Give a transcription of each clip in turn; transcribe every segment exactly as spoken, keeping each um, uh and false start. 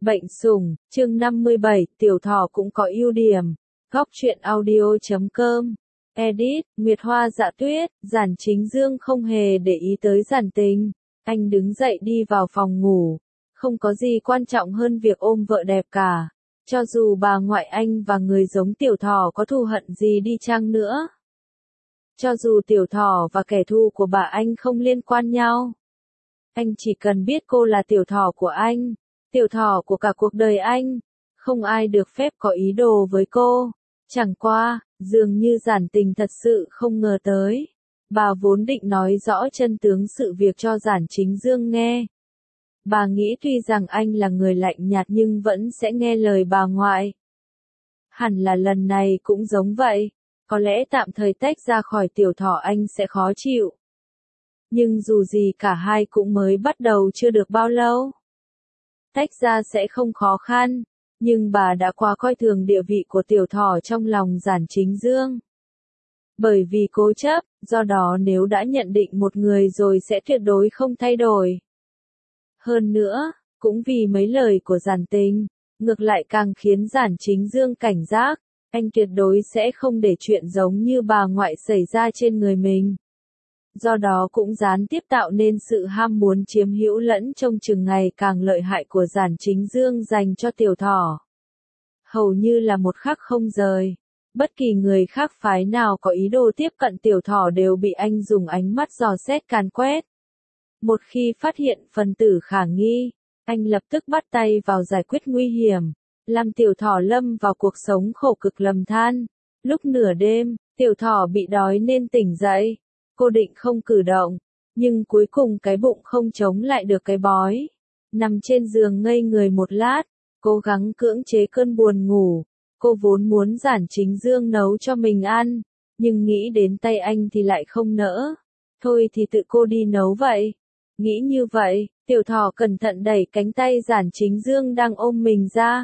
Bệnh sủng, chương năm mươi bảy, tiểu thỏ cũng có ưu điểm. Góc truyện audio chấm com. Edit, Nguyệt Hoa Dạ Tuyết, Giản Chính Dương không hề để ý tới Giản Tình. Anh đứng dậy đi vào phòng ngủ. Không có gì quan trọng hơn việc ôm vợ đẹp cả. Cho dù bà ngoại anh và người giống tiểu thỏ có thù hận gì đi chăng nữa. Cho dù tiểu thỏ và kẻ thù của bà anh không liên quan nhau. Anh chỉ cần biết cô là tiểu thỏ của anh. Tiểu thỏ của cả cuộc đời anh, không ai được phép có ý đồ với cô. Chẳng qua, dường như Giản Tình thật sự không ngờ tới. Bà vốn định nói rõ chân tướng sự việc cho Giản Chính Dương nghe. Bà nghĩ tuy rằng anh là người lạnh nhạt nhưng vẫn sẽ nghe lời bà ngoại. Hẳn là lần này cũng giống vậy, có lẽ tạm thời tách ra khỏi tiểu thỏ anh sẽ khó chịu. Nhưng dù gì cả hai cũng mới bắt đầu chưa được bao lâu. Tách ra sẽ không khó khăn, nhưng bà đã quá coi thường địa vị của tiểu thỏ trong lòng Giản Chính Dương. Bởi vì cố chấp, do đó nếu đã nhận định một người rồi sẽ tuyệt đối không thay đổi. Hơn nữa, cũng vì mấy lời của Giản Tình, ngược lại càng khiến Giản Chính Dương cảnh giác, anh tuyệt đối sẽ không để chuyện giống như bà ngoại xảy ra trên người mình. Do đó cũng gián tiếp tạo nên sự ham muốn chiếm hữu lẫn trông chừng ngày càng lợi hại của Giản Chính Dương dành cho tiểu thỏ. Hầu như là một khắc không rời, bất kỳ người khác phái nào có ý đồ tiếp cận tiểu thỏ đều bị anh dùng ánh mắt dò xét càn quét. Một khi phát hiện phần tử khả nghi, anh lập tức bắt tay vào giải quyết nguy hiểm, làm tiểu thỏ lâm vào cuộc sống khổ cực lầm than. Lúc nửa đêm, tiểu thỏ bị đói nên tỉnh dậy. Cô định không cử động, nhưng cuối cùng cái bụng không chống lại được cái bói. Nằm trên giường ngây người một lát, cố gắng cưỡng chế cơn buồn ngủ. Cô vốn muốn Giản Chính Dương nấu cho mình ăn, nhưng nghĩ đến tay anh thì lại không nỡ. Thôi thì tự cô đi nấu vậy. Nghĩ như vậy, tiểu thỏ cẩn thận đẩy cánh tay Giản Chính Dương đang ôm mình ra.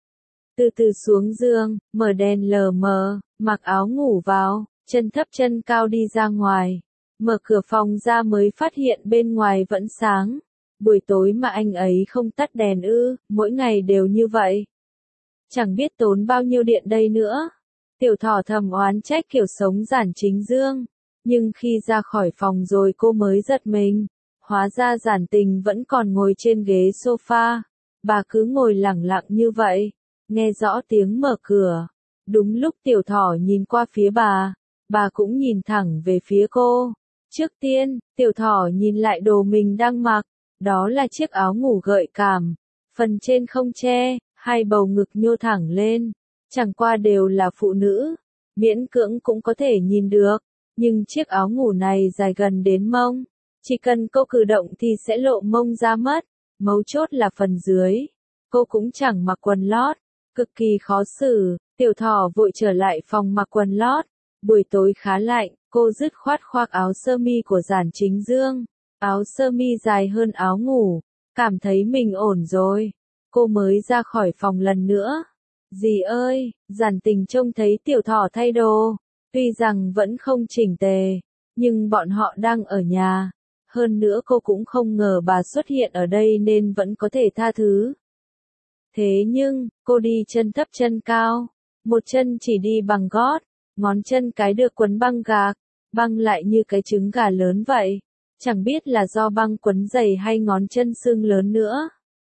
Từ từ xuống giường, mở đèn lờ mờ, mặc áo ngủ vào. Chân thấp chân cao đi ra ngoài, mở cửa phòng ra mới phát hiện bên ngoài vẫn sáng. Buổi tối mà anh ấy không tắt đèn ư, mỗi ngày đều như vậy. Chẳng biết tốn bao nhiêu điện đây nữa. Tiểu thỏ thầm oán trách kiểu sống Giản Chính Dương. Nhưng khi ra khỏi phòng rồi cô mới giật mình. Hóa ra Giản Tình vẫn còn ngồi trên ghế sofa. Bà cứ ngồi lẳng lặng như vậy, nghe rõ tiếng mở cửa. Đúng lúc tiểu thỏ nhìn qua phía bà. Bà cũng nhìn thẳng về phía cô. Trước tiên, tiểu thỏ nhìn lại đồ mình đang mặc. Đó là chiếc áo ngủ gợi cảm. Phần trên không che, hai bầu ngực nhô thẳng lên. Chẳng qua đều là phụ nữ. Miễn cưỡng cũng có thể nhìn được. Nhưng chiếc áo ngủ này dài gần đến mông. Chỉ cần cô cử động thì sẽ lộ mông ra mất. Mấu chốt là phần dưới. Cô cũng chẳng mặc quần lót. Cực kỳ khó xử. Tiểu thỏ vội trở lại phòng mặc quần lót. Buổi tối khá lạnh, cô dứt khoát khoác áo sơ mi của Giản Chính Dương. Áo sơ mi dài hơn áo ngủ. Cảm thấy mình ổn rồi. Cô mới ra khỏi phòng lần nữa. Dì ơi, Giản Tình trông thấy tiểu thỏ thay đồ. Tuy rằng vẫn không chỉnh tề, nhưng bọn họ đang ở nhà. Hơn nữa cô cũng không ngờ bà xuất hiện ở đây nên vẫn có thể tha thứ. Thế nhưng, cô đi chân thấp chân cao. Một chân chỉ đi bằng gót. Ngón chân cái được quấn băng gạc, băng lại như cái trứng gà lớn vậy. Chẳng biết là do băng quấn dày hay ngón chân xương lớn nữa.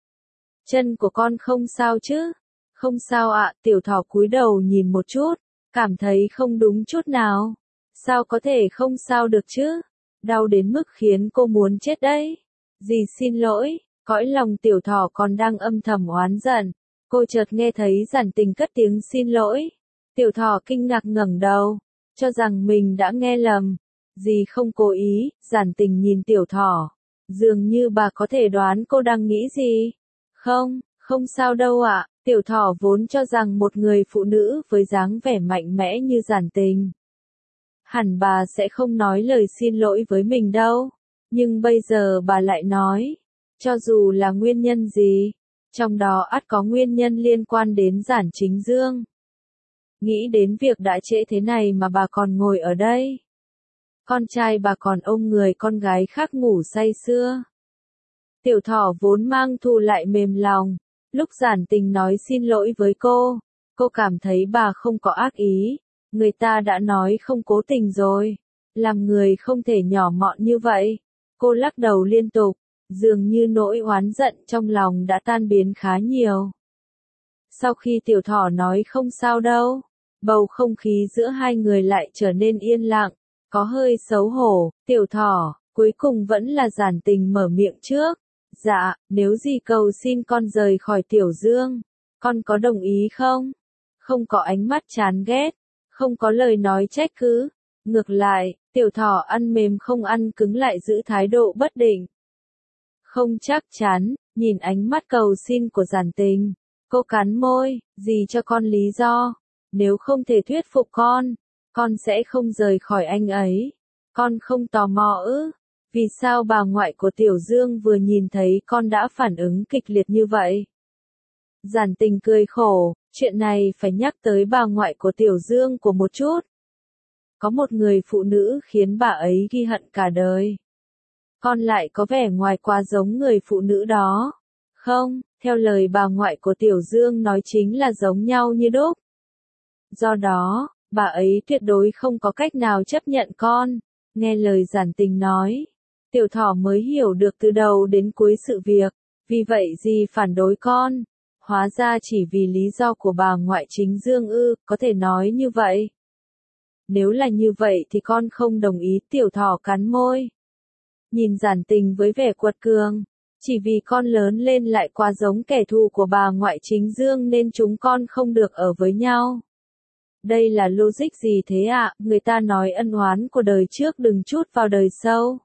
Chân của con không sao chứ? Không sao ạ, tiểu thỏ cúi đầu nhìn một chút, cảm thấy không đúng chút nào. Sao có thể không sao được chứ? Đau đến mức khiến cô muốn chết đấy. Dì xin lỗi, cõi lòng tiểu thỏ còn đang âm thầm oán giận. Cô chợt nghe thấy Giản Tình cất tiếng xin lỗi. Tiểu thỏ kinh ngạc ngẩng đầu, cho rằng mình đã nghe lầm. Dì không cố ý, Giản Tình nhìn tiểu thỏ. Dường như bà có thể đoán cô đang nghĩ gì. Không, không sao đâu ạ. Tiểu thỏ vốn cho rằng một người phụ nữ với dáng vẻ mạnh mẽ như Giản Tình. Hẳn bà sẽ không nói lời xin lỗi với mình đâu. Nhưng bây giờ bà lại nói. Cho dù là nguyên nhân gì, trong đó ắt có nguyên nhân liên quan đến Giản Chính Dương. Nghĩ đến việc đã trễ thế này mà bà còn ngồi ở đây. Con trai bà còn ôm người con gái khác ngủ say sưa. Tiểu thỏ vốn mang thù lại mềm lòng. Lúc Giản Tình nói xin lỗi với cô, cô cảm thấy bà không có ác ý, người ta đã nói không cố tình rồi, làm người không thể nhỏ mọn như vậy. Cô lắc đầu liên tục, dường như nỗi oán giận trong lòng đã tan biến khá nhiều. Sau khi Tiểu Thỏ nói không sao đâu, bầu không khí giữa hai người lại trở nên yên lặng, có hơi xấu hổ. Tiểu Thỏ, cuối cùng vẫn là Giản Tình mở miệng trước. Dạ, nếu gì cầu xin con rời khỏi Tiểu Dương, con có đồng ý không? Không có ánh mắt chán ghét, không có lời nói trách cứ. Ngược lại, Tiểu Thỏ ăn mềm không ăn cứng lại giữ thái độ bất định. Không chắc chắn, nhìn ánh mắt cầu xin của Giản Tình, cô cắn môi, gì cho con lý do, nếu không thể thuyết phục con, con sẽ không rời khỏi anh ấy. Con không tò mò ư? Vì sao bà ngoại của Tiểu Dương vừa nhìn thấy con đã phản ứng kịch liệt như vậy? Giản Tình cười khổ, chuyện này phải nhắc tới bà ngoại của Tiểu Dương của một chút. Có một người phụ nữ khiến bà ấy ghi hận cả đời. Con lại có vẻ ngoài quá giống người phụ nữ đó. Không, theo lời bà ngoại của Tiểu Dương nói chính là giống nhau như đúc. Do đó, bà ấy tuyệt đối không có cách nào chấp nhận con. Nghe lời Giản Tình nói, Tiểu Thỏ mới hiểu được từ đầu đến cuối sự việc. Vì vậy gì phản đối con? Hóa ra chỉ vì lý do của bà ngoại chính Dương ư, có thể nói như vậy. Nếu là như vậy thì con không đồng ý. Tiểu Thỏ cắn môi, nhìn Giản Tình với vẻ quật cường. Chỉ vì con lớn lên lại quá giống kẻ thù của bà ngoại chính Dương nên chúng con không được ở với nhau. Đây là logic gì thế ạ? À? Người ta nói ân oán của đời trước đừng trút vào đời sau.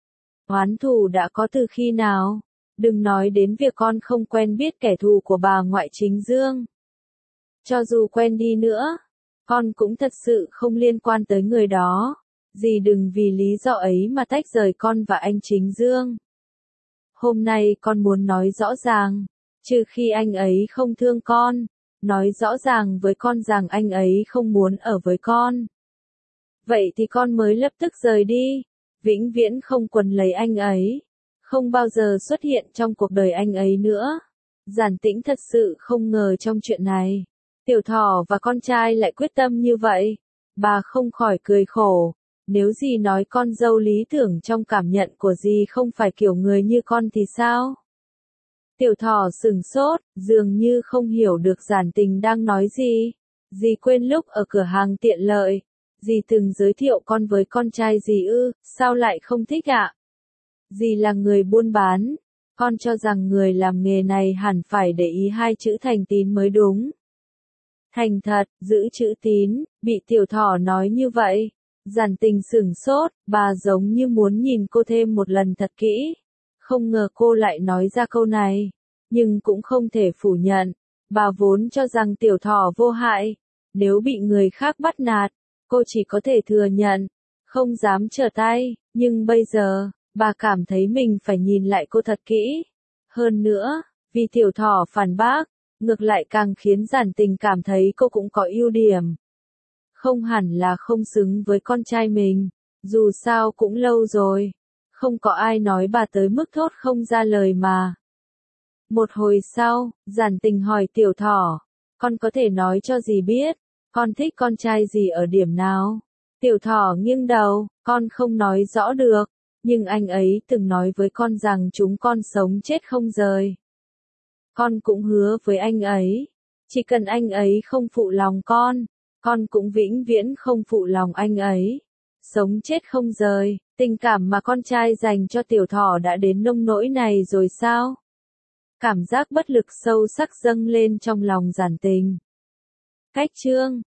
Oán thù đã có từ khi nào? Đừng nói đến việc con không quen biết kẻ thù của bà ngoại chính Dương. Cho dù quen đi nữa, con cũng thật sự không liên quan tới người đó. Dì đừng vì lý do ấy mà tách rời con và anh chính Dương. Hôm nay con muốn nói rõ ràng, trừ khi anh ấy không thương con, nói rõ ràng với con rằng anh ấy không muốn ở với con. Vậy thì con mới lập tức rời đi, vĩnh viễn không quấn lấy anh ấy, không bao giờ xuất hiện trong cuộc đời anh ấy nữa. Giản Tĩnh thật sự không ngờ trong chuyện này, Tiểu Thỏ và con trai lại quyết tâm như vậy. Bà không khỏi cười khổ. Nếu dì nói con dâu lý tưởng trong cảm nhận của dì không phải kiểu người như con thì sao? Tiểu Thỏ sừng sốt, dường như không hiểu được Giản Tình đang nói gì. Dì quên lúc ở cửa hàng tiện lợi, dì từng giới thiệu con với con trai dì ư, sao lại không thích ạ? Dì là người buôn bán, con cho rằng người làm nghề này hẳn phải để ý hai chữ thành tín mới đúng. Thành thật, giữ chữ tín, bị Tiểu Thỏ nói như vậy. Giản Tình sửng sốt, bà giống như muốn nhìn cô thêm một lần thật kỹ. Không ngờ cô lại nói ra câu này, nhưng cũng không thể phủ nhận. Bà vốn cho rằng Tiểu Thỏ vô hại, nếu bị người khác bắt nạt, cô chỉ có thể thừa nhận, không dám trở tay, nhưng bây giờ, bà cảm thấy mình phải nhìn lại cô thật kỹ. Hơn nữa, vì Tiểu Thỏ phản bác, ngược lại càng khiến Giản Tình cảm thấy cô cũng có ưu điểm. Không hẳn là không xứng với con trai mình, dù sao cũng lâu rồi, không có ai nói bà tới mức thốt không ra lời mà. Một hồi sau, Giản Tình hỏi Tiểu Thỏ, con có thể nói cho dì biết, con thích con trai dì ở điểm nào? Tiểu Thỏ nghiêng đầu, con không nói rõ được, nhưng anh ấy từng nói với con rằng chúng con sống chết không rời. Con cũng hứa với anh ấy, chỉ cần anh ấy không phụ lòng con, con cũng vĩnh viễn không phụ lòng anh ấy. Sống chết không rời, tình cảm mà con trai dành cho Tiểu Thỏ đã đến nông nỗi này rồi sao? Cảm giác bất lực sâu sắc dâng lên trong lòng Giản Tình. Cách chương